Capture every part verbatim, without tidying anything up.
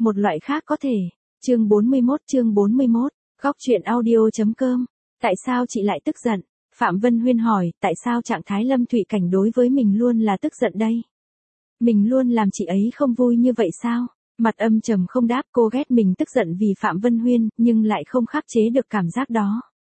một loại khác có thể. Chương bốn mươi mốt chương bốn mươi mốt, góc truyện audio.com. Tại sao chị lại tức giận? Phạm Vân Huyên hỏi, tại sao trạng thái Lâm Thụy Cảnh đối với mình luôn là tức giận đây? Mình luôn làm chị ấy không vui như vậy sao? Mặt âm trầm không đáp, cô ghét mình tức giận vì Phạm Vân Huyên, nhưng lại không khắc chế được cảm giác đó.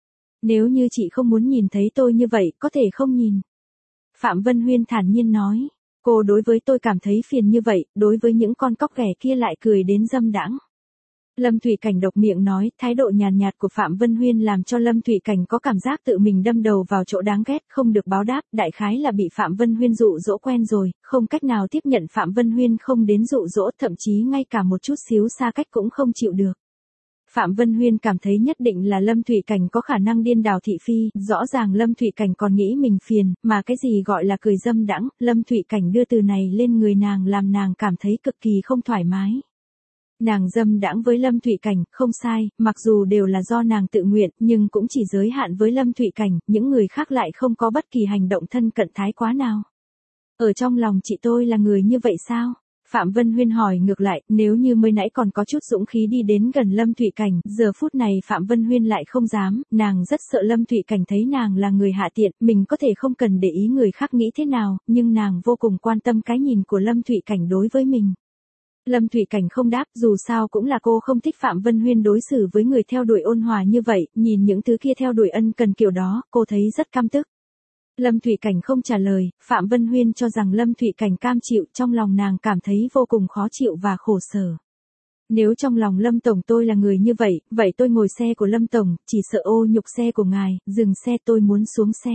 Nếu như chị không muốn nhìn thấy tôi như vậy, có thể không nhìn. Phạm Vân Huyên thản nhiên nói, cô đối với tôi cảm thấy phiền như vậy, đối với những con cóc ghẻ kia lại cười đến dâm đãng. Lâm Thụy Cảnh độc miệng nói, thái độ nhàn nhạt của Phạm Vân Huyên làm cho Lâm Thụy Cảnh có cảm giác tự mình đâm đầu vào chỗ đáng ghét, không được báo đáp, đại khái là bị Phạm Vân Huyên dụ dỗ quen rồi, không cách nào tiếp nhận Phạm Vân Huyên không đến dụ dỗ, thậm chí ngay cả một chút xíu xa cách cũng không chịu được. Phạm Vân Huyên cảm thấy nhất định là Lâm Thụy Cảnh có khả năng điên đảo thị phi, rõ ràng Lâm Thụy Cảnh còn nghĩ mình phiền, mà cái gì gọi là cười dâm đãng, Lâm Thụy Cảnh đưa từ này lên người nàng làm nàng cảm thấy cực kỳ không thoải mái. Nàng dâm đãng với Lâm Thụy Cảnh, không sai, mặc dù đều là do nàng tự nguyện, nhưng cũng chỉ giới hạn với Lâm Thụy Cảnh, những người khác lại không có bất kỳ hành động thân cận thái quá nào. Ở trong lòng chị tôi là người như vậy sao? Phạm Vân Huyên hỏi ngược lại, nếu như mới nãy còn có chút dũng khí đi đến gần Lâm Thụy Cảnh, giờ phút này Phạm Vân Huyên lại không dám, nàng rất sợ Lâm Thụy Cảnh thấy nàng là người hạ tiện, mình có thể không cần để ý người khác nghĩ thế nào, nhưng nàng vô cùng quan tâm cái nhìn của Lâm Thụy Cảnh đối với mình. Lâm Thụy Cảnh không đáp, dù sao cũng là cô không thích Phạm Vân Huyên đối xử với người theo đuổi ôn hòa như vậy, nhìn những thứ kia theo đuổi ân cần kiểu đó, cô thấy rất căm tức. Lâm Thụy Cảnh không trả lời, Phạm Vân Huyên cho rằng Lâm Thụy Cảnh cam chịu, trong lòng nàng cảm thấy vô cùng khó chịu và khổ sở. Nếu trong lòng Lâm Tổng tôi là người như vậy, vậy tôi ngồi xe của Lâm Tổng, chỉ sợ ô nhục xe của ngài, dừng xe tôi muốn xuống xe.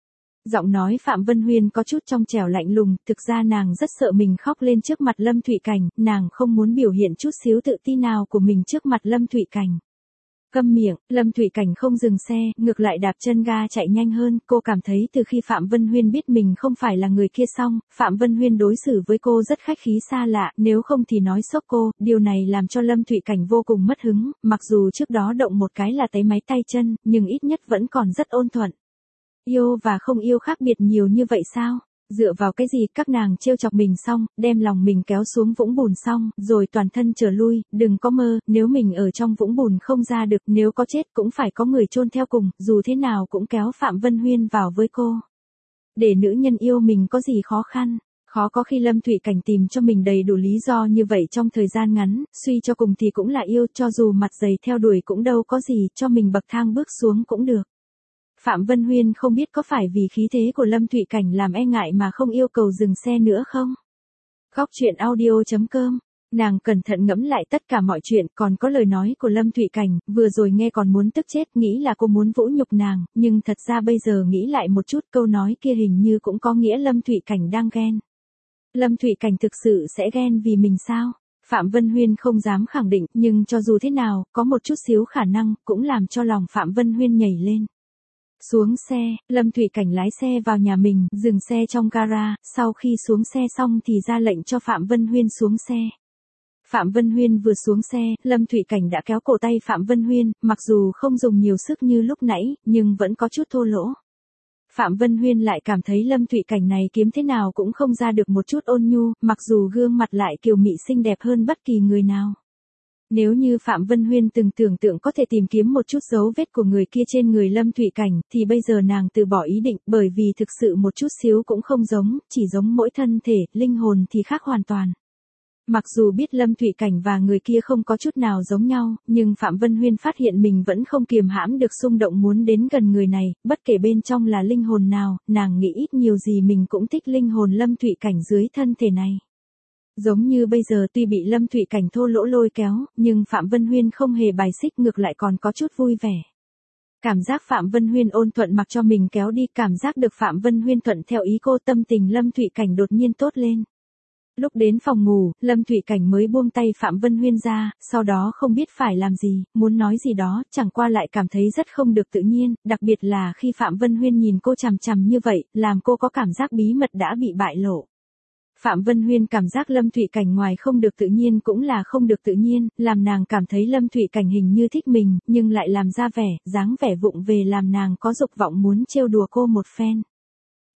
Giọng nói Phạm Vân Huyên có chút trong trẻo lạnh lùng, thực ra nàng rất sợ mình khóc lên trước mặt Lâm Thụy Cảnh, nàng không muốn biểu hiện chút xíu tự ti nào của mình trước mặt Lâm Thụy Cảnh. Câm miệng, Lâm Thụy Cảnh không dừng xe, ngược lại đạp chân ga chạy nhanh hơn, cô cảm thấy từ khi Phạm Vân Huyên biết mình không phải là người kia xong, Phạm Vân Huyên đối xử với cô rất khách khí xa lạ, nếu không thì nói sốc cô, điều này làm cho Lâm Thụy Cảnh vô cùng mất hứng, mặc dù trước đó động một cái là tấy máy tay chân, nhưng ít nhất vẫn còn rất ôn thuận. Yêu và không yêu khác biệt nhiều như vậy sao? Dựa vào cái gì các nàng trêu chọc mình xong, đem lòng mình kéo xuống vũng bùn xong, rồi toàn thân trở lui, đừng có mơ, nếu mình ở trong vũng bùn không ra được, nếu có chết cũng phải có người chôn theo cùng, dù thế nào cũng kéo Phạm Vân Huyên vào với cô. Để nữ nhân yêu mình có gì khó khăn? Khó có khi Lâm Thụy Cảnh tìm cho mình đầy đủ lý do như vậy trong thời gian ngắn, suy cho cùng thì cũng là yêu, cho dù mặt dày theo đuổi cũng đâu có gì, cho mình bậc thang bước xuống cũng được. Phạm Vân Huyên không biết có phải vì khí thế của Lâm Thụy Cảnh làm e ngại mà không yêu cầu dừng xe nữa không? Góc truyện audio.com. Nàng cẩn thận ngẫm lại tất cả mọi chuyện, còn có lời nói của Lâm Thụy Cảnh, vừa rồi nghe còn muốn tức chết, nghĩ là cô muốn vũ nhục nàng, nhưng thật ra bây giờ nghĩ lại một chút, câu nói kia hình như cũng có nghĩa Lâm Thụy Cảnh đang ghen. Lâm Thụy Cảnh thực sự sẽ ghen vì mình sao? Phạm Vân Huyên không dám khẳng định, nhưng cho dù thế nào, có một chút xíu khả năng, cũng làm cho lòng Phạm Vân Huyên nhảy lên. Xuống xe, Lâm Thụy Cảnh lái xe vào nhà mình, dừng xe trong gara, sau khi xuống xe xong thì ra lệnh cho Phạm Vân Huyên xuống xe. Phạm Vân Huyên vừa xuống xe, Lâm Thụy Cảnh đã kéo cổ tay Phạm Vân Huyên, mặc dù không dùng nhiều sức như lúc nãy, nhưng vẫn có chút thô lỗ. Phạm Vân Huyên lại cảm thấy Lâm Thụy Cảnh này kiếm thế nào cũng không ra được một chút ôn nhu, mặc dù gương mặt lại kiều mị xinh đẹp hơn bất kỳ người nào. Nếu như Phạm Vân Huyên từng tưởng tượng có thể tìm kiếm một chút dấu vết của người kia trên người Lâm Thụy Cảnh, thì bây giờ nàng từ bỏ ý định, bởi vì thực sự một chút xíu cũng không giống, chỉ giống mỗi thân thể, linh hồn thì khác hoàn toàn. Mặc dù biết Lâm Thụy Cảnh và người kia không có chút nào giống nhau, nhưng Phạm Vân Huyên phát hiện mình vẫn không kiềm hãm được xung động muốn đến gần người này, bất kể bên trong là linh hồn nào, nàng nghĩ ít nhiều gì mình cũng thích linh hồn Lâm Thụy Cảnh dưới thân thể này. Giống như bây giờ tuy bị Lâm Thụy Cảnh thô lỗ lôi kéo, nhưng Phạm Vân Huyên không hề bài xích, ngược lại còn có chút vui vẻ. Cảm giác Phạm Vân Huyên ôn thuận mặc cho mình kéo đi, cảm giác được Phạm Vân Huyên thuận theo ý cô, tâm tình Lâm Thụy Cảnh đột nhiên tốt lên. Lúc đến phòng ngủ, Lâm Thụy Cảnh mới buông tay Phạm Vân Huyên ra, sau đó không biết phải làm gì, muốn nói gì đó, chẳng qua lại cảm thấy rất không được tự nhiên, đặc biệt là khi Phạm Vân Huyên nhìn cô chằm chằm như vậy, làm cô có cảm giác bí mật đã bị bại lộ. Phạm Vân Huyên cảm giác Lâm Thụy Cảnh ngoài không được tự nhiên cũng là không được tự nhiên, làm nàng cảm thấy Lâm Thụy Cảnh hình như thích mình, nhưng lại làm ra vẻ, dáng vẻ vụng về làm nàng có dục vọng muốn trêu đùa cô một phen.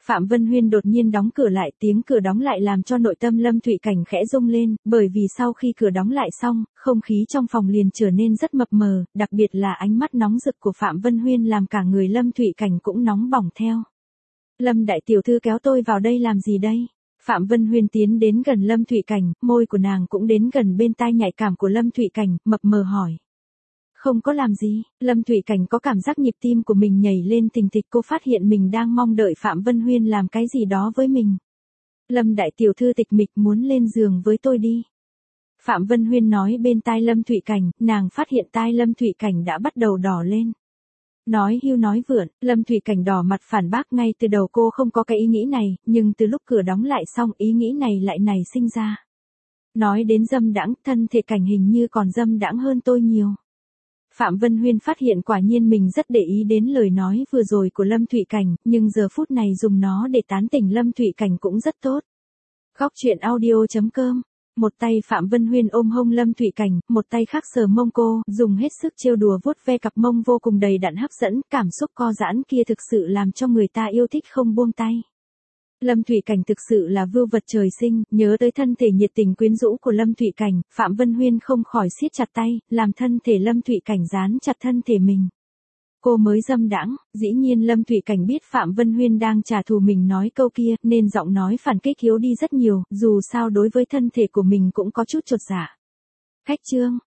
Phạm Vân Huyên đột nhiên đóng cửa lại, tiếng cửa đóng lại làm cho nội tâm Lâm Thụy Cảnh khẽ rung lên, bởi vì sau khi cửa đóng lại xong, không khí trong phòng liền trở nên rất mập mờ, đặc biệt là ánh mắt nóng rực của Phạm Vân Huyên làm cả người Lâm Thụy Cảnh cũng nóng bỏng theo. Lâm đại tiểu thư kéo tôi vào đây làm gì đây? Phạm Vân Huyên tiến đến gần Lâm Thụy Cảnh, môi của nàng cũng đến gần bên tai nhạy cảm của Lâm Thụy Cảnh, mập mờ hỏi. Không có làm gì, Lâm Thụy Cảnh có cảm giác nhịp tim của mình nhảy lên thình thịch, cô phát hiện mình đang mong đợi Phạm Vân Huyên làm cái gì đó với mình. Lâm đại tiểu thư tịch mịch muốn lên giường với tôi đi. Phạm Vân Huyên nói bên tai Lâm Thụy Cảnh, nàng phát hiện tai Lâm Thụy Cảnh đã bắt đầu đỏ lên. Nói hưu nói vượn, Lâm Thụy Cảnh đỏ mặt phản bác ngay từ đầu cô không có cái ý nghĩ này, nhưng từ lúc cửa đóng lại xong ý nghĩ này lại nảy sinh ra. Nói đến dâm đãng, thân thể Cảnh hình như còn dâm đãng hơn tôi nhiều. Phạm Vân Huyên phát hiện quả nhiên mình rất để ý đến lời nói vừa rồi của Lâm Thụy Cảnh, nhưng giờ phút này dùng nó để tán tỉnh Lâm Thụy Cảnh cũng rất tốt. Góc truyện audio chấm com. Một tay Phạm Vân Huyên ôm hông Lâm Thụy Cảnh, một tay khác sờ mông cô, dùng hết sức trêu đùa vuốt ve cặp mông vô cùng đầy đặn hấp dẫn, cảm xúc co giãn kia thực sự làm cho người ta yêu thích không buông tay. Lâm Thụy Cảnh thực sự là vưu vật trời sinh, nhớ tới thân thể nhiệt tình quyến rũ của Lâm Thụy Cảnh, Phạm Vân Huyên không khỏi siết chặt tay, làm thân thể Lâm Thụy Cảnh dán chặt thân thể mình. Cô mới dâm đãng, dĩ nhiên Lâm Thụy Cảnh biết Phạm Vân Huyên đang trả thù mình nói câu kia, nên giọng nói phản kích yếu đi rất nhiều, dù sao đối với thân thể của mình cũng có chút chột dạ. Khách trương,